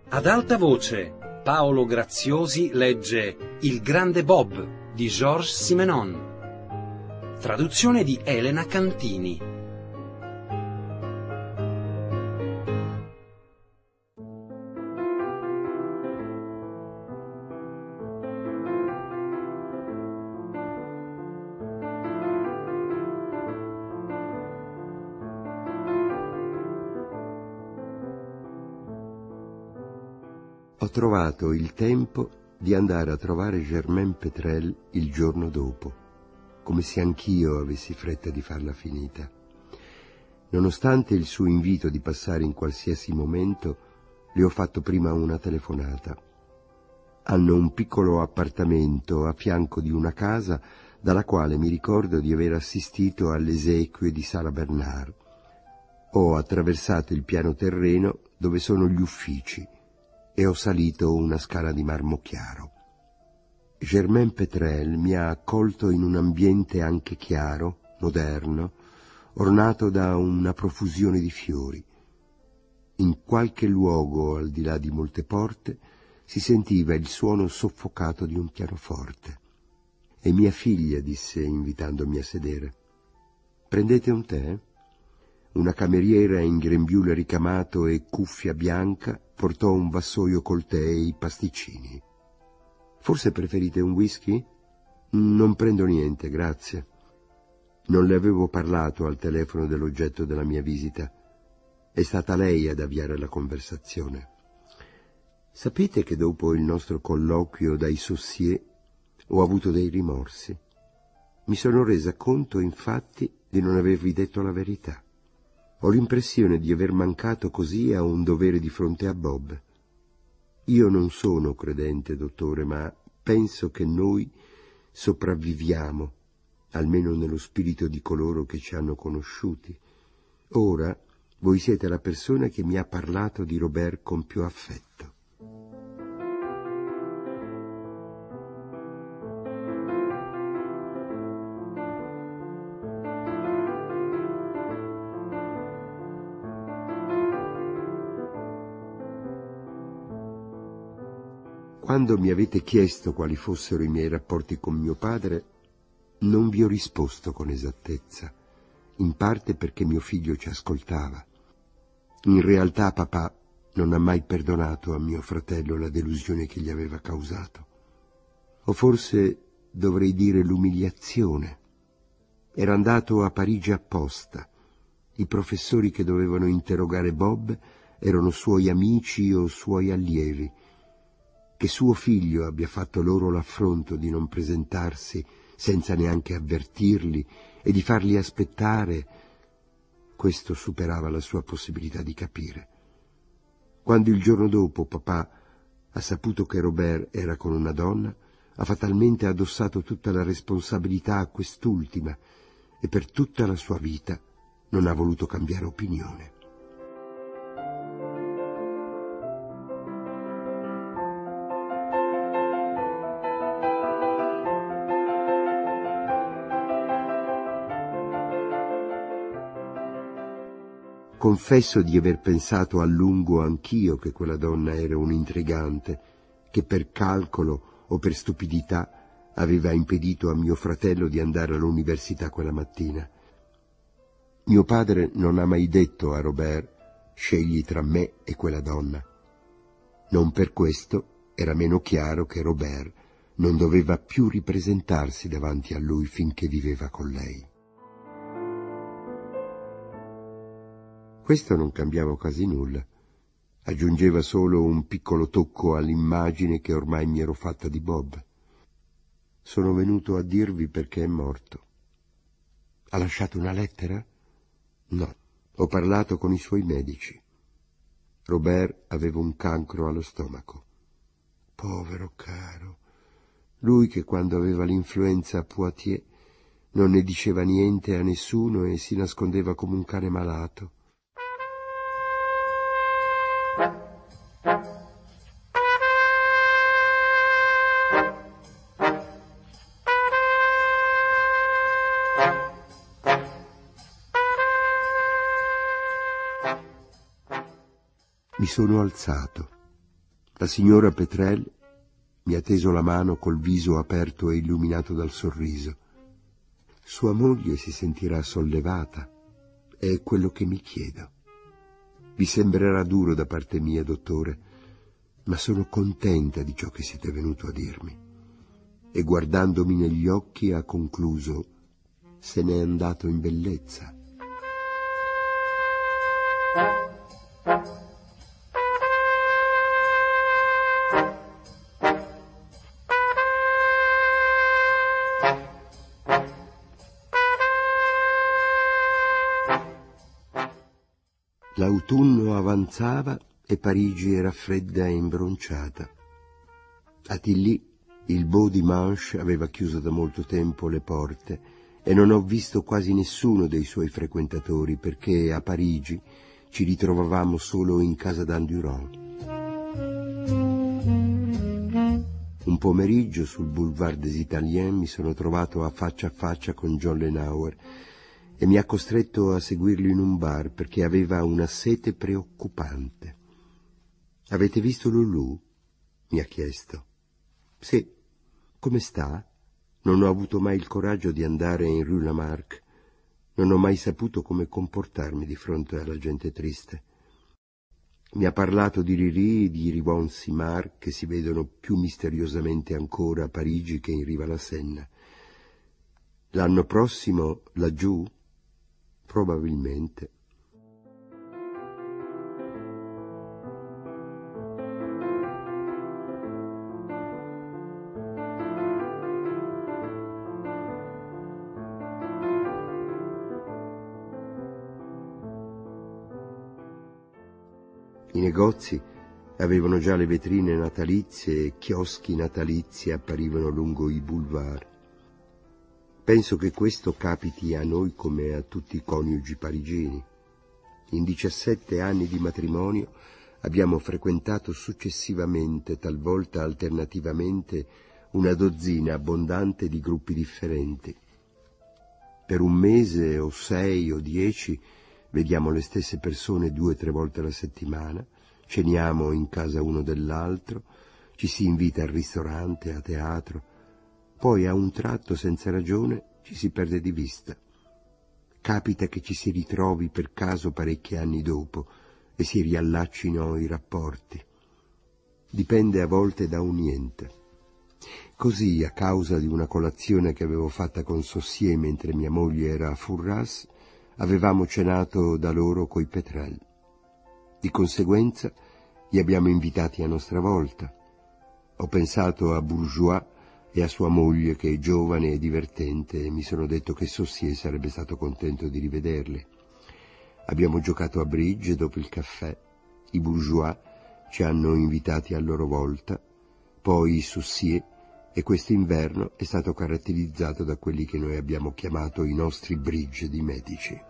Ad alta voce, Paolo Graziosi legge Il grande Bob di Georges Simenon. Traduzione di Elena Cantini. Ho trovato il tempo di andare a trovare Germaine Pétrel il giorno dopo, come se anch'io avessi fretta di farla finita. Nonostante il suo invito di passare in qualsiasi momento, le ho fatto prima una telefonata. Hanno un piccolo appartamento a fianco di una casa dalla quale mi ricordo di aver assistito alle esequie di Sara Bernard. Ho attraversato il piano terreno dove sono gli uffici e ho salito una scala di marmo chiaro. Germaine Pétrel mi ha accolto in un ambiente anche chiaro, moderno, ornato da una profusione di fiori. In qualche luogo, al di là di molte porte, si sentiva il suono soffocato di un pianoforte. «È mia figlia», disse invitandomi a sedere. «Prendete un tè?» Una cameriera in grembiule ricamato e cuffia bianca portò un vassoio col tè e i pasticcini. «Forse preferite un whisky?» «Non prendo niente, grazie». Non le avevo parlato al telefono dell'oggetto della mia visita. È stata lei ad avviare la conversazione. «Sapete che dopo il nostro colloquio dai Saussure ho avuto dei rimorsi. Mi sono resa conto, infatti, di non avervi detto la verità. Ho l'impressione di aver mancato così a un dovere di fronte a Bob. Io non sono credente, dottore, ma penso che noi sopravviviamo, almeno nello spirito di coloro che ci hanno conosciuti. Ora voi siete la persona che mi ha parlato di Robert con più affetto». Quando mi avete chiesto quali fossero i miei rapporti con mio padre, non vi ho risposto con esattezza, in parte perché mio figlio ci ascoltava. In realtà papà non ha mai perdonato a mio fratello la delusione che gli aveva causato. O forse dovrei dire l'umiliazione. Era andato a Parigi apposta. I professori che dovevano interrogare Bob erano suoi amici o suoi allievi. Che suo figlio abbia fatto loro l'affronto di non presentarsi senza neanche avvertirli e di farli aspettare, questo superava la sua possibilità di capire. Quando il giorno dopo papà ha saputo che Robert era con una donna, ha fatalmente addossato tutta la responsabilità a quest'ultima e per tutta la sua vita non ha voluto cambiare opinione. Confesso di aver pensato a lungo anch'io che quella donna era un'intrigante, che per calcolo o per stupidità aveva impedito a mio fratello di andare all'università quella mattina. Mio padre non ha mai detto a Robert: scegli tra me e quella donna. Non per questo era meno chiaro che Robert non doveva più ripresentarsi davanti a lui finché viveva con lei. Questo non cambiava quasi nulla, aggiungeva solo un piccolo tocco all'immagine che ormai mi ero fatta di Bob. Sono venuto a dirvi perché è morto. Ha lasciato una lettera? No, ho parlato con i suoi medici. Robert aveva un cancro allo stomaco. Povero caro, lui che quando aveva l'influenza a Poitiers non ne diceva niente a nessuno e si nascondeva come un cane malato. Mi sono alzato. La signora Petrel mi ha teso la mano col viso aperto e illuminato dal sorriso. Sua moglie si sentirà sollevata, è quello che mi chiedo. Vi sembrerà duro da parte mia, dottore, ma sono contenta di ciò che siete venuto a dirmi. E guardandomi negli occhi ha concluso: se n'è andato in bellezza. L'autunno avanzava e Parigi era fredda e imbronciata. A Tilly il Beau Dimanche aveva chiuso da molto tempo le porte e non ho visto quasi nessuno dei suoi frequentatori, perché a Parigi ci ritrovavamo solo in casa d'Endurant. Un pomeriggio sul Boulevard des Italiens mi sono trovato a faccia con John Lenauer e mi ha costretto a seguirlo in un bar perché aveva una sete preoccupante. «Avete visto Lulu?» mi ha chiesto. «Sì. Come sta?» Non ho avuto mai il coraggio di andare in Rue Lamarck. Non ho mai saputo come comportarmi di fronte alla gente triste. Mi ha parlato di Riri, di Rivon Simard, che si vedono più misteriosamente ancora a Parigi che in riva alla Senna. L'anno prossimo laggiù? Probabilmente. I negozi avevano già le vetrine natalizie e chioschi natalizi apparivano lungo i boulevard. Penso che questo capiti a noi come a tutti i coniugi parigini. In 17 anni di matrimonio abbiamo frequentato successivamente, talvolta alternativamente, una dozzina abbondante di gruppi differenti. Per un mese o 6 o 10 vediamo le stesse persone 2 o 3 volte alla settimana, ceniamo in casa uno dell'altro, ci si invita al ristorante, a teatro. Poi a un tratto, senza ragione, ci si perde di vista. Capita che ci si ritrovi per caso parecchi anni dopo e si riallaccino i rapporti. Dipende a volte da un niente. Così, a causa di una colazione che avevo fatta con Saussier mentre mia moglie era a Furras, avevamo cenato da loro coi Petrel. Di conseguenza li abbiamo invitati a nostra volta. Ho pensato a Bourgeois e a sua moglie, che è giovane e divertente, e mi sono detto che Saussier sarebbe stato contento di rivederli. Abbiamo giocato a bridge dopo il caffè. I Bourgeois ci hanno invitati a loro volta, poi Saussier, e quest'inverno è stato caratterizzato da quelli che noi abbiamo chiamato i nostri bridge di medici.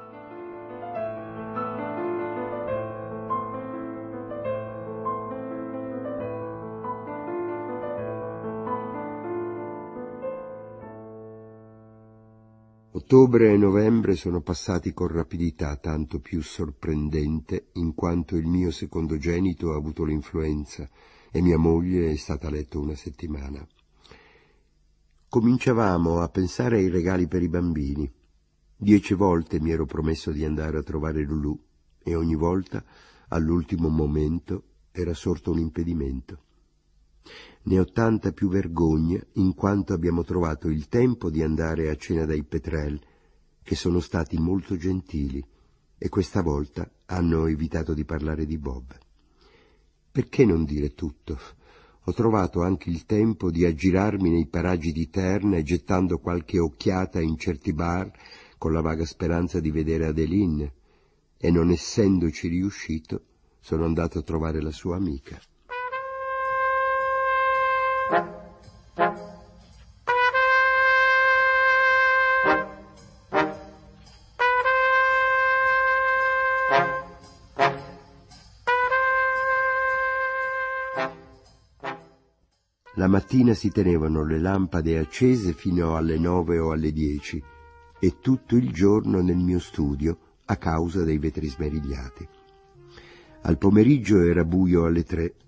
Ottobre e novembre sono passati con rapidità tanto più sorprendente in quanto il mio secondogenito ha avuto l'influenza e mia moglie è stata a letto una settimana. Cominciavamo a pensare ai regali per i bambini. 10 volte mi ero promesso di andare a trovare Lulu e ogni volta, all'ultimo momento, era sorto un impedimento. Ne ho tanta più vergogna in quanto abbiamo trovato il tempo di andare a cena dai Petrel, che sono stati molto gentili e questa volta hanno evitato di parlare di Bob. Perché non dire tutto? Ho trovato anche il tempo di aggirarmi nei paraggi di Terna e gettando qualche occhiata in certi bar con la vaga speranza di vedere Adeline, e non essendoci riuscito sono andato a trovare la sua amica. La mattina si tenevano le lampade accese fino alle 9 o alle 10 e tutto il giorno nel mio studio a causa dei vetri smerigliati. Al pomeriggio era buio alle 3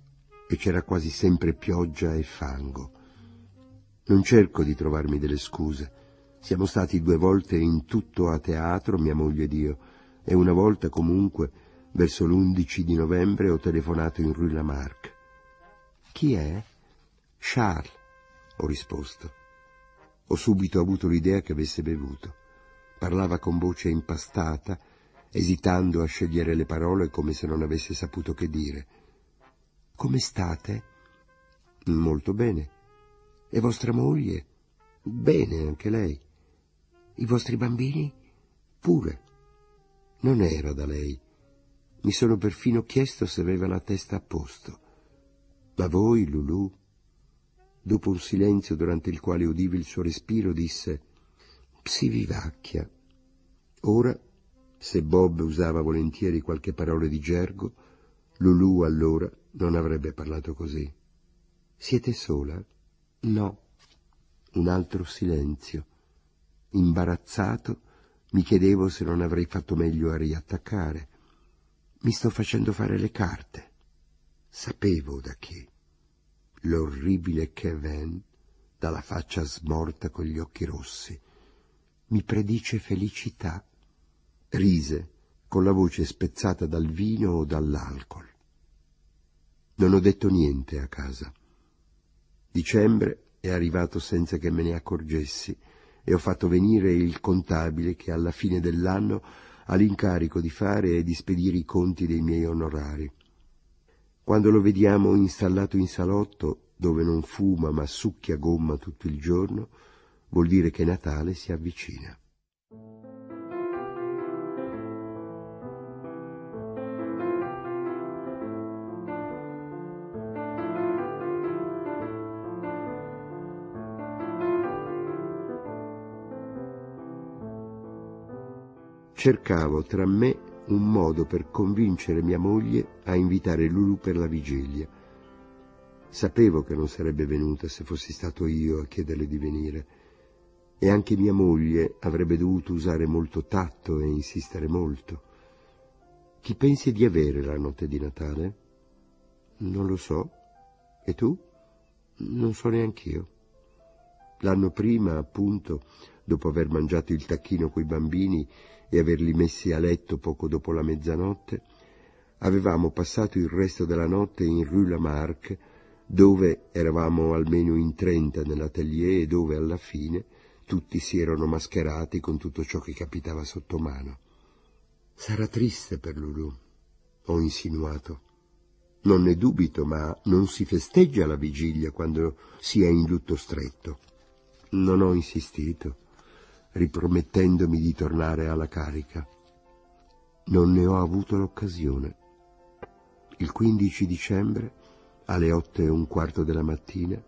e c'era quasi sempre pioggia e fango. Non cerco di trovarmi delle scuse. Siamo stati 2 volte in tutto a teatro, mia moglie ed io, e una volta comunque, verso l'11 di novembre, ho telefonato in Rue Lamarck. «Chi è?» «Charles», ho risposto. Ho subito avuto l'idea che avesse bevuto. Parlava con voce impastata, esitando a scegliere le parole come se non avesse saputo che dire. «Come state?» «Molto bene». «E vostra moglie?» «Bene, anche lei». «I vostri bambini?» «Pure». Non era da lei. Mi sono perfino chiesto se aveva la testa a posto. «Ma voi, Lulù?» Dopo un silenzio durante il quale udivi il suo respiro, disse: «Si vivacchia». Ora, se Bob usava volentieri qualche parola di gergo, Lulù allora non avrebbe parlato così. «Siete sola?» «No». Un altro silenzio. Imbarazzato, mi chiedevo se non avrei fatto meglio a riattaccare. «Mi sto facendo fare le carte». Sapevo da chi. L'orribile Kevin, dalla faccia smorta con gli occhi rossi. Mi predice felicità. Rise, con la voce spezzata dal vino o dall'alcol. Non ho detto niente a casa. Dicembre è arrivato senza che me ne accorgessi e ho fatto venire il contabile che alla fine dell'anno ha l'incarico di fare e di spedire i conti dei miei onorari. Quando lo vediamo installato in salotto, dove non fuma ma succhia gomma tutto il giorno, vuol dire che Natale si avvicina. Cercavo tra me un modo per convincere mia moglie a invitare Lulù per la vigilia. Sapevo che non sarebbe venuta se fossi stato io a chiederle di venire, e anche mia moglie avrebbe dovuto usare molto tatto e insistere molto. «Chi pensi di avere la notte di Natale?» «Non lo so». «E tu?» «Non so neanch'io». L'anno prima, appunto, dopo aver mangiato il tacchino coi bambini e averli messi a letto poco dopo la mezzanotte, avevamo passato il resto della notte in Rue Lamarck, dove eravamo almeno in 30 nell'atelier e dove alla fine tutti si erano mascherati con tutto ciò che capitava sotto mano. «Sarà triste per Lulù», ho insinuato. «Non ne dubito, ma non si festeggia la vigilia quando si è in lutto stretto». Non ho insistito, ripromettendomi di tornare alla carica. Non ne ho avuto l'occasione. Il 15 dicembre, alle 8:15 della mattina,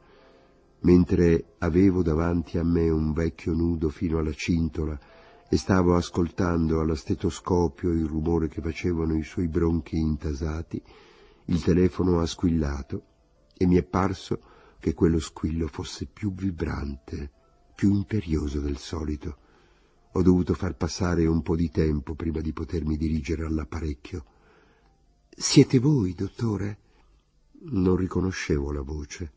mentre avevo davanti a me un vecchio nudo fino alla cintola e stavo ascoltando allo stetoscopio il rumore che facevano i suoi bronchi intasati, il telefono ha squillato e mi è parso che quello squillo fosse più vibrante, più imperioso del solito. Ho dovuto far passare un po' di tempo prima di potermi dirigere all'apparecchio. «Siete voi, dottore?» Non riconoscevo la voce.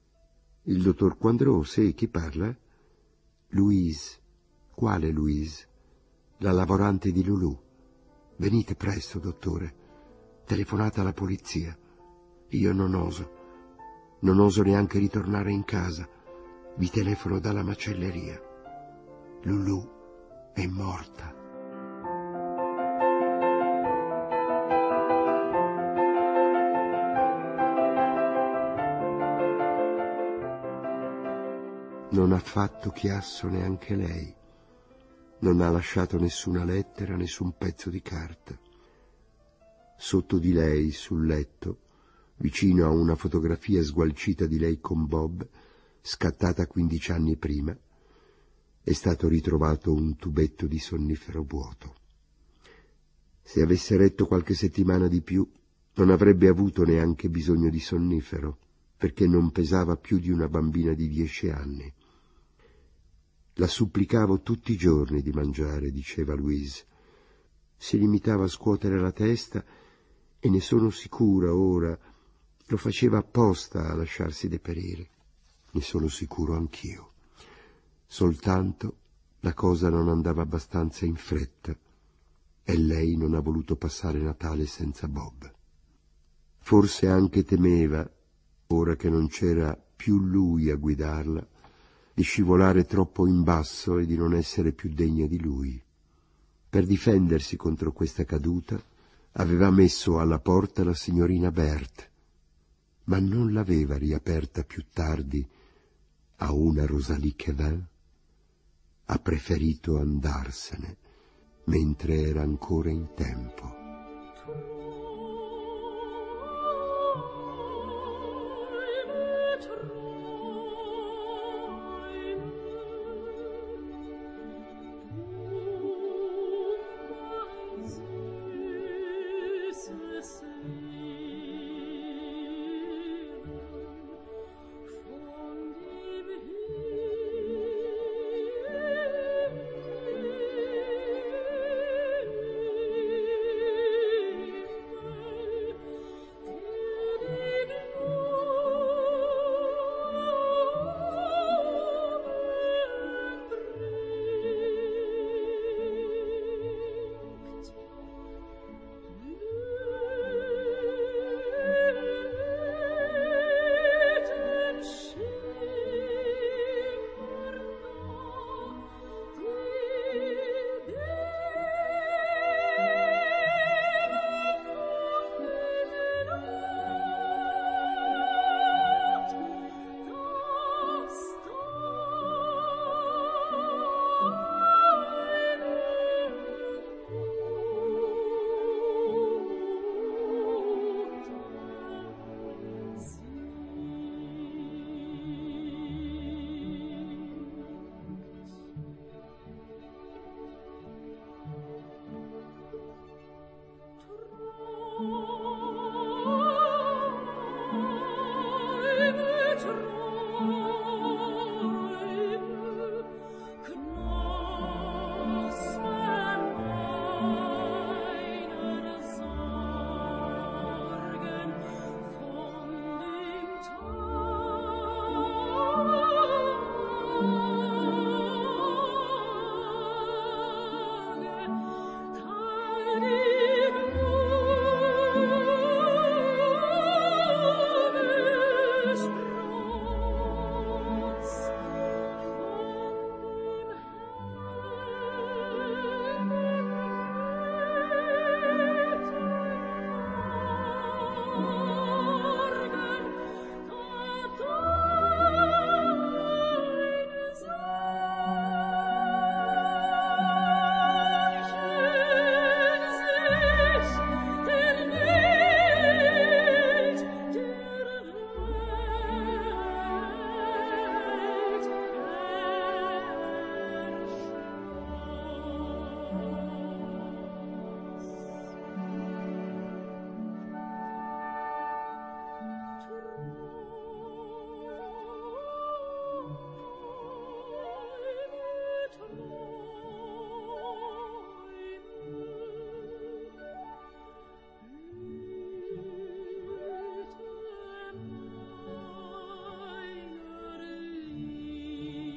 «Il dottor Coindreau, sì, chi parla?» «Louise». «Quale Louise?» «La lavorante di Lulù». «Venite presto, dottore. Telefonate alla polizia». «Io non oso neanche ritornare in casa. Vi telefono dalla macelleria. Lulù è morta». Non ha fatto chiasso neanche lei. Non ha lasciato nessuna lettera, nessun pezzo di carta. Sotto di lei, sul letto, vicino a una fotografia sgualcita di lei con Bob, scattata 15 anni prima, è stato ritrovato un tubetto di sonnifero vuoto. Se avesse retto qualche settimana di più, non avrebbe avuto neanche bisogno di sonnifero, perché non pesava più di una bambina di 10 anni. La supplicavo tutti i giorni di mangiare, diceva Louise. Si limitava a scuotere la testa e ne sono sicura ora, Lo faceva apposta a lasciarsi deperire, ne sono sicuro anch'io. Soltanto la cosa non andava abbastanza in fretta e lei non ha voluto passare Natale senza Bob. Forse anche temeva, ora che non c'era più lui a guidarla, di scivolare troppo in basso e di non essere più degna di lui. Per difendersi contro questa caduta aveva messo alla porta la signorina Berthe, ma non l'aveva riaperta più tardi a una Rosalie Quevin. Ha preferito andarsene mentre era ancora in tempo.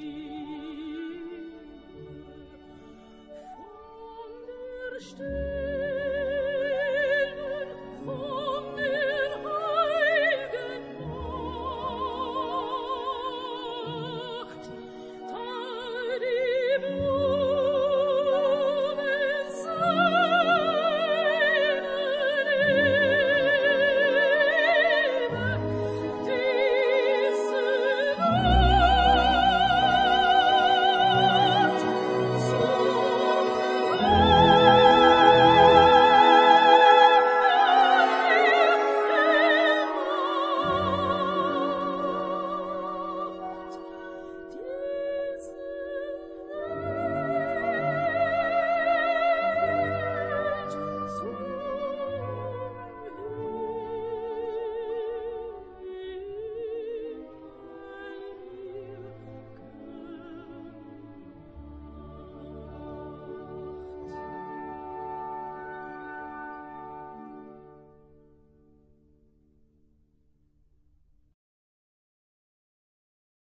Stille